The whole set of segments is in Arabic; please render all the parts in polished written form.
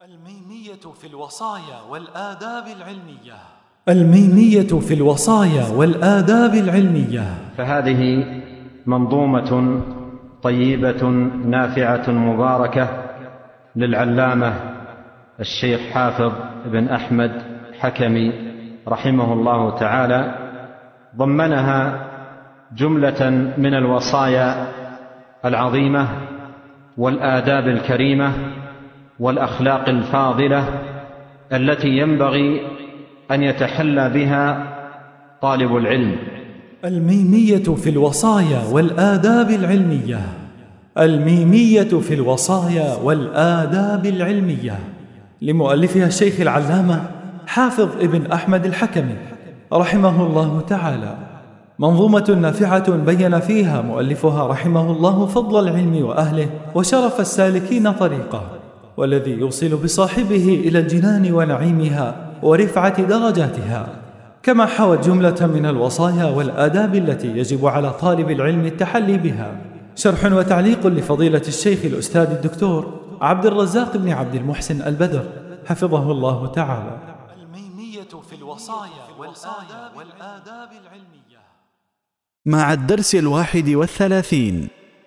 الميمية في الوصايا والآداب العلمية. الميمية في الوصايا والآداب العلمية. فهذه منظومة طيبة نافعة مباركة للعلامة الشيخ حافظ بن أحمد حكمي رحمه الله تعالى، ضمنها جملة من الوصايا العظيمة والآداب الكريمة والأخلاق الفاضلة التي ينبغي أن يتحلى بها طالب العلم. الميمية في الوصايا والآداب العلمية. الميمية في الوصايا والآداب العلمية لمؤلفها الشيخ العلامة حافظ ابن أحمد الحكمي رحمه الله تعالى، منظومة نافعة بين فيها مؤلفها رحمه الله فضل العلم وأهله وشرف السالكين طريقه، والذي يوصل بصاحبه إلى الجنان ونعيمها ورفعة درجاتها، كما حوت جملة من الوصايا والآداب التي يجب على طالب العلم التحلي بها. شرح وتعليق لفضيلة الشيخ الأستاذ الدكتور عبد الرزاق بن عبد المحسن البدر حفظه الله تعالى. الميمية في الوصايا والآداب العلمية مع الدرس 31.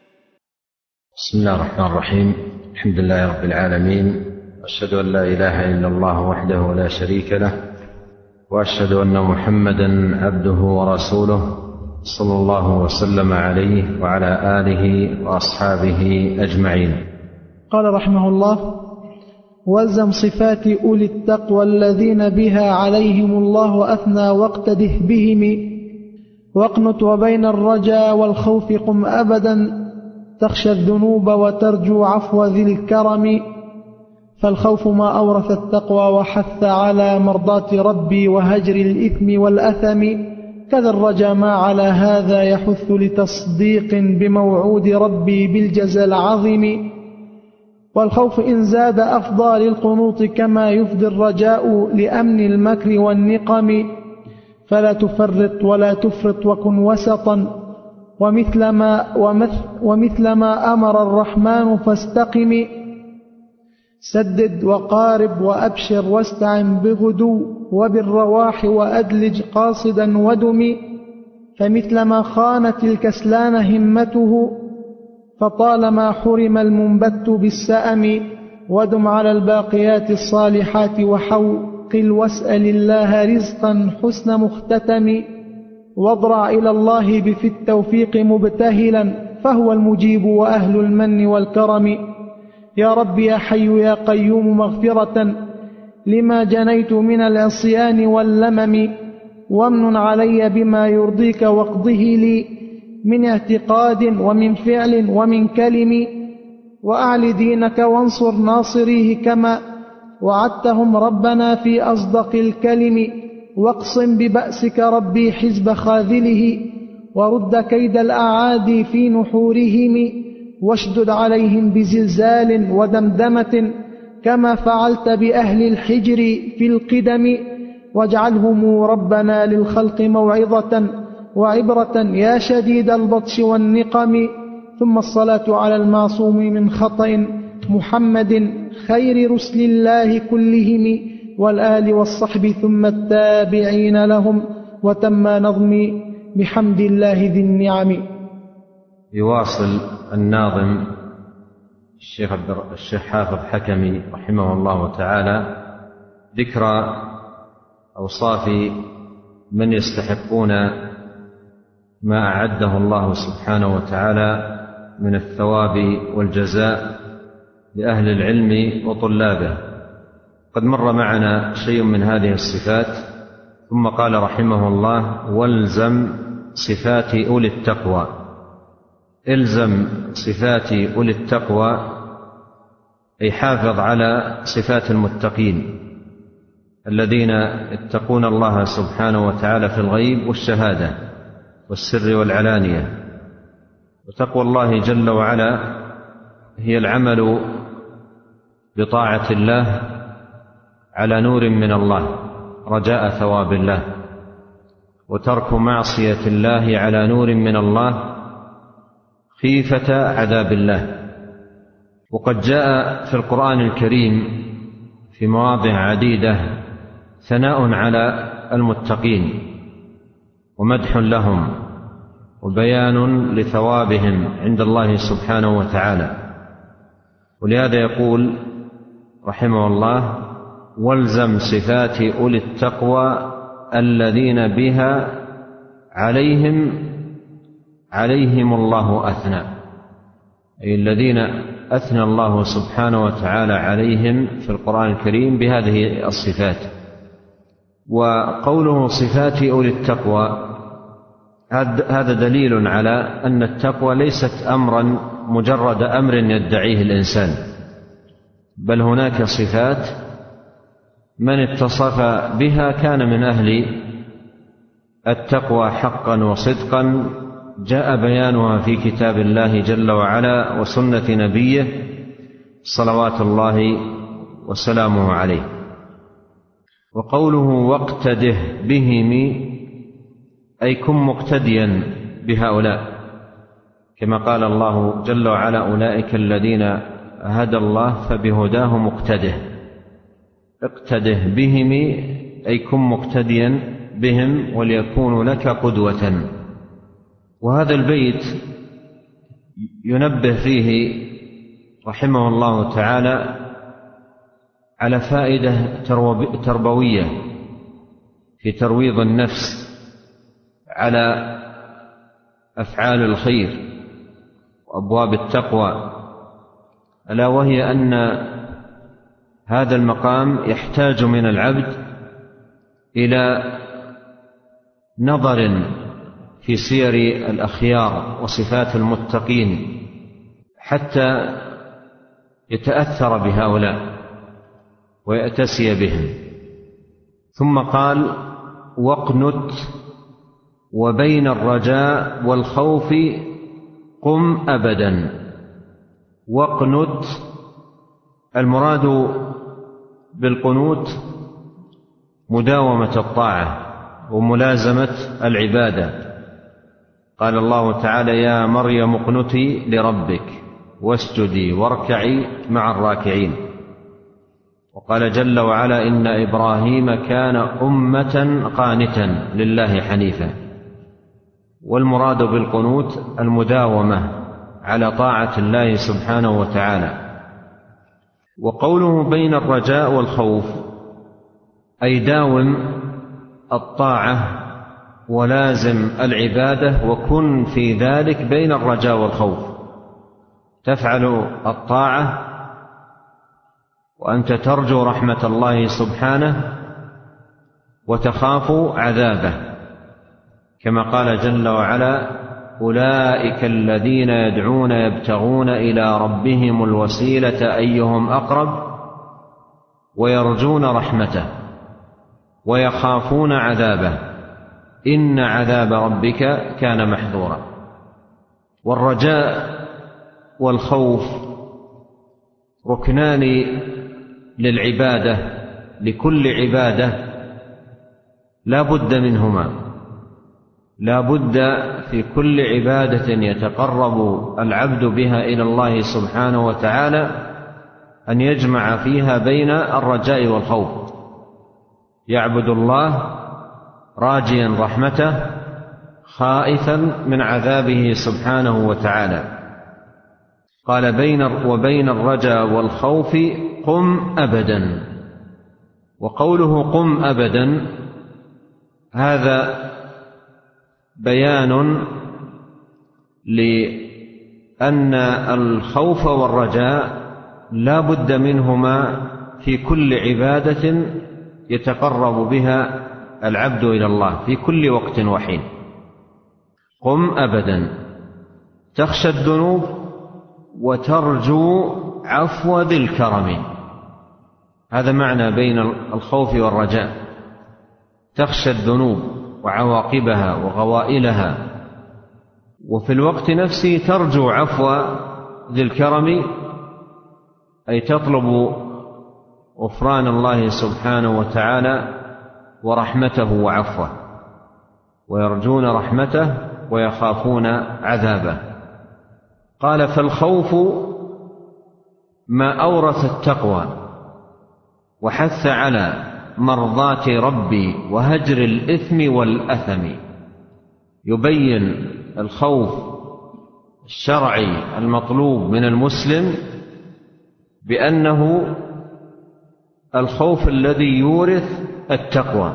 بسم الله الرحمن الرحيم. الحمد لله رب العالمين، وأشهد أن لا إله إلا الله وحده لا شريك له، وأشهد أن محمدا عبده ورسوله صلى الله وسلم عليه وعلى آله وأصحابه أجمعين. قال رحمه الله: والزم صفات أولي التقوى الذين بها عليهم الله أثنى واقتده بهم، واقنت وبين الرجا والخوف قم أبدا، تخشى الذنوب وترجو عفو ذي الكرم، فالخوف ما أورث التقوى وحث على مرضاة ربي وهجر الإثم والأثم، كذا الرجا ما على هذا يحث لتصديق بموعود ربي بالجزاء العظيم، والخوف إن زاد أفضى للقنوط كما يفضي الرجاء لأمن المكر والنقم، فلا تفرط ولا تفرط وكن وسطا، ومثل ما أمر الرحمن فاستقم، سدد وقارب وأبشر واستعن بغدو وبالرواح وأدلج قاصدا ودم، فمثل ما خانت الكسلان همته فطالما حرم المنبت بالسأم، ودم على الباقيات الصالحات وحوقل واسأل الله رزقا حسن مختتم، واضرع إلى الله بفي التوفيق مبتهلا فهو المجيب وأهل المن والكرم، يا رب يا حي يا قيوم مغفرة لما جنيت من العصيان واللمم، وامن علي بما يرضيك واقضه لي من اعتقاد ومن فعل ومن كلم، وأعل دينك وانصر ناصريه كما وعدتهم ربنا في أصدق الكلم، واقصم ببأسك ربي حزب خاذله ورد كيد الأعادي في نحورهم، واشدد عليهم بزلزال ودمدمة كما فعلت بأهل الحجر في القدم، واجعلهم ربنا للخلق موعظة وعبرة يا شديد البطش والنقم، ثم الصلاة على المعصوم من خطأ محمد خير رسل الله كلهم، والآل والصحب ثم التابعين لهم، وتم نظمي بحمد الله ذي النعم. يواصل الناظم الشيخ حافظ حكمي رحمه الله تعالى ذكر أوصاف من يستحقون ما أعده الله سبحانه وتعالى من الثواب والجزاء لأهل العلم وطلابه. قد مر معنا شيء من هذه الصفات، ثم قال رحمه الله: والزم صفات أولي التقوى. الزم صفات أولي التقوى أي حافظ على صفات المتقين الذين يتقون الله سبحانه وتعالى في الغيب والشهادة والسر والعلانية. وتقوى الله جل وعلا هي العمل بطاعة الله على نور من الله رجاء ثواب الله، وترك معصية الله على نور من الله خيفة عذاب الله. وقد جاء في القرآن الكريم في مواضع عديدة ثناء على المتقين ومدح لهم وبيان لثوابهم عند الله سبحانه وتعالى. ولهذا يقول رحمه الله: والزم صفات أولي التقوى الذين بها عليهم الله أثنى، أي الذين أثنى الله سبحانه وتعالى عليهم في القرآن الكريم بهذه الصفات. وقوله صفات أولي التقوى هذا دليل على أن التقوى ليست أمرا مجرد أمر يدعيه الإنسان، بل هناك صفات من اتصف بها كان من أهل التقوى حقا وصدقا، جاء بيانها في كتاب الله جل وعلا وسنة نبيه صلوات الله وسلامه عليه. وقوله واقتده بهم أي كن مقتديا بهؤلاء، كما قال الله جل وعلا: أولئك الذين هدى الله فبهداه مقتده. اقتده بهم أي كن مقتديا بهم وليكونوا لك قدوة. وهذا البيت ينبه فيه رحمه الله تعالى على فائدة تربوية في ترويض النفس على أفعال الخير وأبواب التقوى، ألا وهي أن هذا المقام يحتاج من العبد إلى نظر في سير الأخيار وصفات المتقين حتى يتأثر بهؤلاء ويأتسي بهم. ثم قال: واقنت وبين الرجاء والخوف قم أبدا. واقنت، المراد بالقنوت مداومة الطاعة وملازمة العبادة. قال الله تعالى: يا مريم اقنتي لربك واسجدي واركعي مع الراكعين. وقال جل وعلا: إن إبراهيم كان أمة قانتا لله حنيفا. والمراد بالقنوت المداومة على طاعة الله سبحانه وتعالى. وقوله بين الرجاء والخوف أي داوم الطاعة ولازم العبادة، وكن في ذلك بين الرجاء والخوف، تفعل الطاعة وأنت ترجو رحمة الله سبحانه وتخاف عذابه، كما قال جل وعلا: أولئك الذين يدعون يبتغون إلى ربهم الوسيلة أيهم أقرب ويرجون رحمته ويخافون عذابه إن عذاب ربك كان محذورا. والرجاء والخوف ركنان للعبادة، لكل عبادة لا بد منهما، لا بد في كل عبادة يتقرب العبد بها إلى الله سبحانه وتعالى أن يجمع فيها بين الرجاء والخوف، يعبد الله راجيا رحمته خائفا من عذابه سبحانه وتعالى. قال: وبين الرجاء والخوف قم أبدا. وقوله قم أبدا هذا بيان لأن الخوف والرجاء لا بد منهما في كل عبادة يتقرب بها العبد إلى الله في كل وقت وحين. قم أبدا، تخشى الذنوب وترجو عفو ذي الكرم. هذا معنى بين الخوف والرجاء، تخشى الذنوب وعواقبها وغوائلها، وفي الوقت نفسه ترجو عفو ذي الكرم، أي تطلب غفران الله سبحانه وتعالى ورحمته وعفوه، ويرجون رحمته ويخافون عذابه. قال: فالخوف ما أورث التقوى، وحث على مرضاة ربي وهجر الإثم والأثم. يبين الخوف الشرعي المطلوب من المسلم بأنه الخوف الذي يورث التقوى،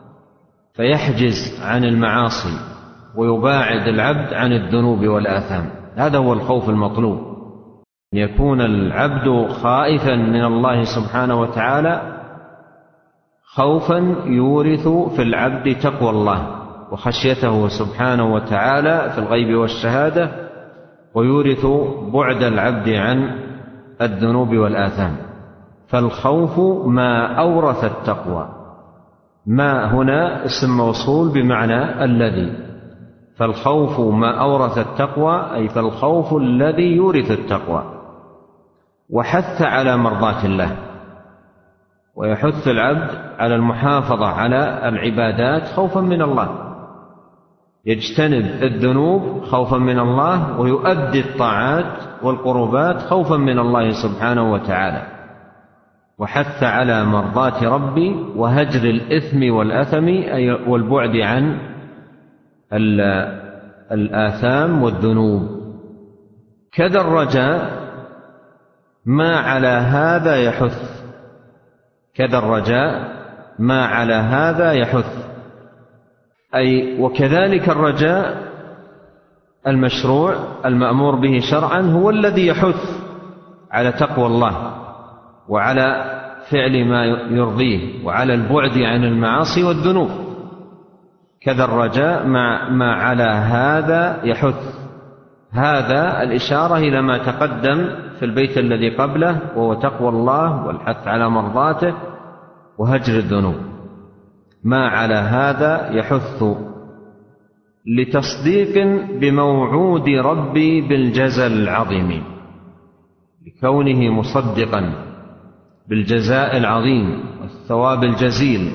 فيحجز عن المعاصي ويباعد العبد عن الذنوب والآثام. هذا هو الخوف المطلوب، أن يكون العبد خائفا من الله سبحانه وتعالى خوفا يورث في العبد تقوى الله وخشيته سبحانه وتعالى في الغيب والشهادة، ويورث بعد العبد عن الذنوب والآثام. فالخوف ما أورث التقوى. ما هنا اسم موصول بمعنى الذي، فالخوف ما أورث التقوى، أي فالخوف الذي يورث التقوى. وحث على مرضاة الله، ويحث العبد على المحافظة على العبادات خوفا من الله، يجتنب الذنوب خوفا من الله، ويؤدي الطاعات والقربات خوفا من الله سبحانه وتعالى. وحث على مرضاة ربي وهجر الإثم والأثم، أي والبعد عن الآثام والذنوب. كذا الرجاء ما على هذا يحث، كذا الرجاء ما على هذا يحث، أي وكذلك الرجاء المشروع المأمور به شرعا هو الذي يحث على تقوى الله وعلى فعل ما يرضيه وعلى البعد عن المعاصي والذنوب. كذا الرجاء ما على هذا يحث. هذا الإشارة إلى ما تقدم في البيت الذي قبله، وهو تقوى الله والحث على مرضاته وهجر الذنوب. ما على هذا يحث لتصديق بموعود ربي بالجزاء العظيم، لكونه مصدقا بالجزاء العظيم والثواب الجزيل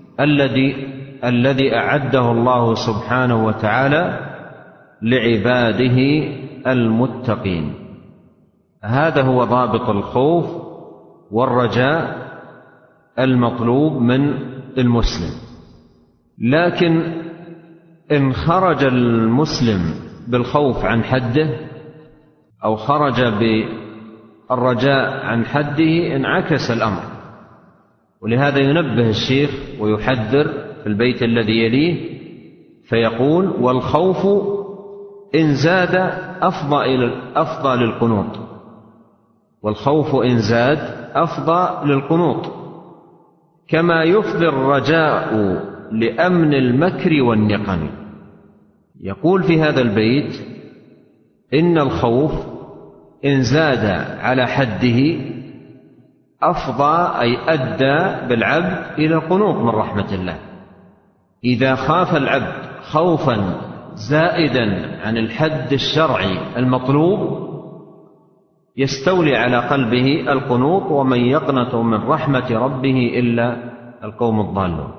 الذي أعده الله سبحانه وتعالى لعباده المتقين. هذا هو ضابط الخوف والرجاء المطلوب من المسلم. لكن إن خرج المسلم بالخوف عن حده أو خرج بالرجاء عن حده انعكس الأمر. ولهذا ينبه الشيخ ويحذر في البيت الذي يليه فيقول: والخوف إن زاد أفضى للقنوط. والخوف إن زاد أفضى للقنوط، كما يفضي الرجاء لأمن المكر والنقم. يقول في هذا البيت إن الخوف إن زاد على حده أفضى، أي أدى بالعبد إلى القنوط من رحمة الله. إذا خاف العبد خوفا زائدا عن الحد الشرعي المطلوب يستولي على قلبه القنوط، ومن يقنط من رحمة ربه إلا القوم الضالون.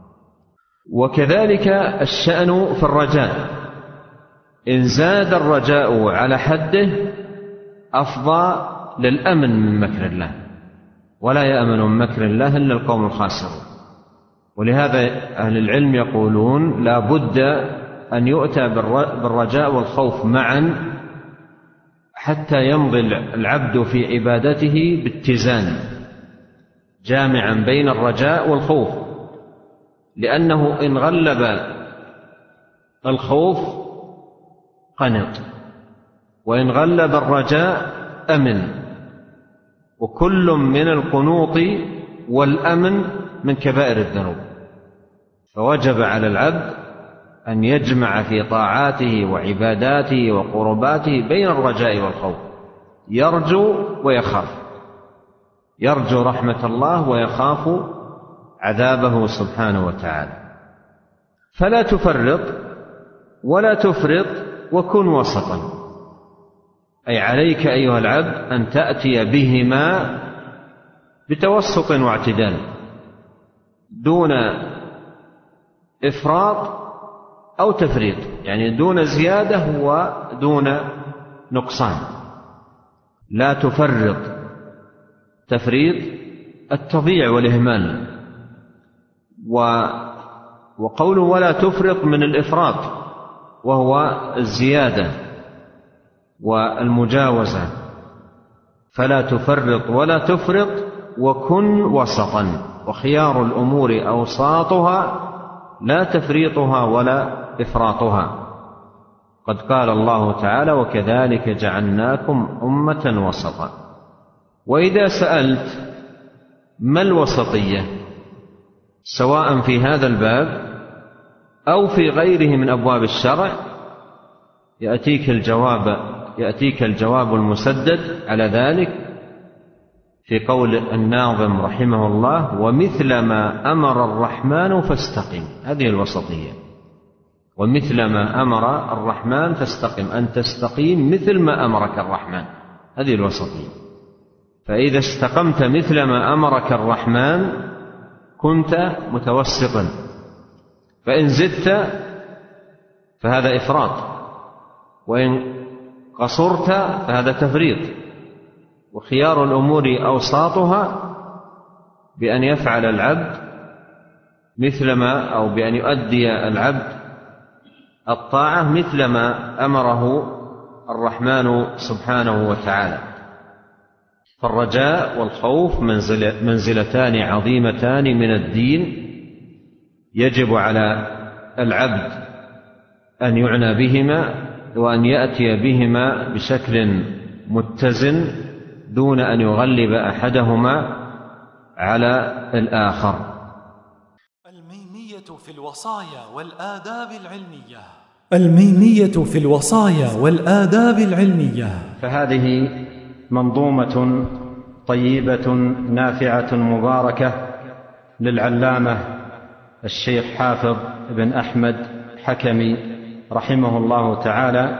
وكذلك الشأن في الرجاء، إن زاد الرجاء على حده أفضى للأمن من مكر الله، ولا يأمن من مكر الله إلا القوم الخاسرون. ولهذا أهل العلم يقولون لا بد أن يؤتى بالرجاء والخوف معا حتى يمضي العبد في عبادته باتزان جامعا بين الرجاء والخوف، لأنه إن غلب الخوف قنط، وإن غلب الرجاء أمن. وكل من القنوط والأمن من كبائر الذنوب. فوجب على العبد أن يجمع في طاعاته وعباداته وقرباته بين الرجاء والخوف، يرجو ويخاف، يرجو رحمة الله ويخاف عذابه سبحانه وتعالى. فلا تفرط ولا تفرط، وكن وسطا، أي عليك أيها العبد أن تأتي بهما بتوسط واعتدال، دون إفراط أو تفريط، يعني دون زيادة ودون نقصان. لا تفرط تفريط التضييع والإهمال. وقوله ولا تفرط من الإفراط، وهو الزيادة والمجاوزة. فلا تفرط ولا تفرط وكن وسطا، وخيار الأمور أوساطها لا تفريطها ولا إفراطها. قد قال الله تعالى وكذلك جعلناكم أمة وسطا. وإذا سألت ما الوسطية سواء في هذا الباب أو في غيره من أبواب الشرع، يأتيك الجواب المسدد على ذلك في قول الناظم رحمه الله ومثل ما أمر الرحمن فاستقم. هذه الوسطية، ومثل ما أمر الرحمن فاستقم، أن تستقيم مثل ما أمرك الرحمن، هذه الوسطية. فإذا استقمت مثل ما أمرك الرحمن كنت متوسطا، فإن زدت فهذا إفراط، وإن قصرت فهذا تفريط. وخيار الأمور أوساطها بأن يفعل العبد مثلما، أو بأن يؤدي العبد الطاعة مثل ما أمره الرحمن سبحانه وتعالى. فالرجاء والخوف منزلتان عظيمتان من الدين، يجب على العبد أن يعنى بهما وأن يأتي بهما بشكل متزن دون أن يغلب أحدهما على الآخر. الميمية في الوصايا والآداب العلمية. الميمية في الوصايا والآداب العلمية. فهذه منظومة طيبة نافعة مباركة للعلامة الشيخ حافظ بن أحمد حكمي رحمه الله تعالى،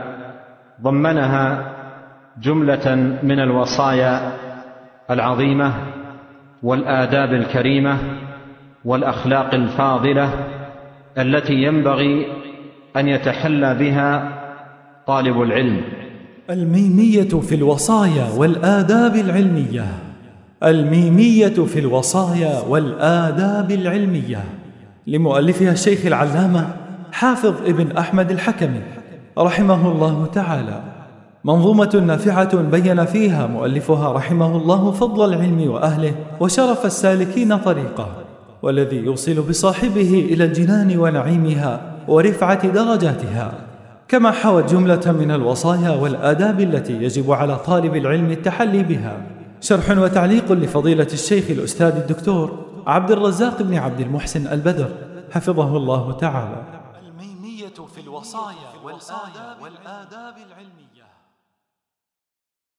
ضمنها جملة من الوصايا العظيمة والآداب الكريمة والأخلاق الفاضلة التي ينبغي أن يتحلى بها طالب العلم. الميمية في الوصايا والآداب العلمية. الميمية في الوصايا والآداب العلمية لمؤلفها الشيخ العلامة حافظ ابن أحمد الحكمي رحمه الله تعالى، منظومة نافعة بين فيها مؤلفها رحمه الله فضل العلم وأهله وشرف السالكين طريقه، والذي يوصل بصاحبه إلى الجنان ونعيمها ورفعة درجاتها، كما حوت جملة من الوصايا والآداب التي يجب على طالب العلم التحلي بها. شرح وتعليق لفضيلة الشيخ الأستاذ الدكتور عبد الرزاق بن عبد المحسن البدر حفظه الله تعالى. الميمية في الوصايا والآداب العلمية.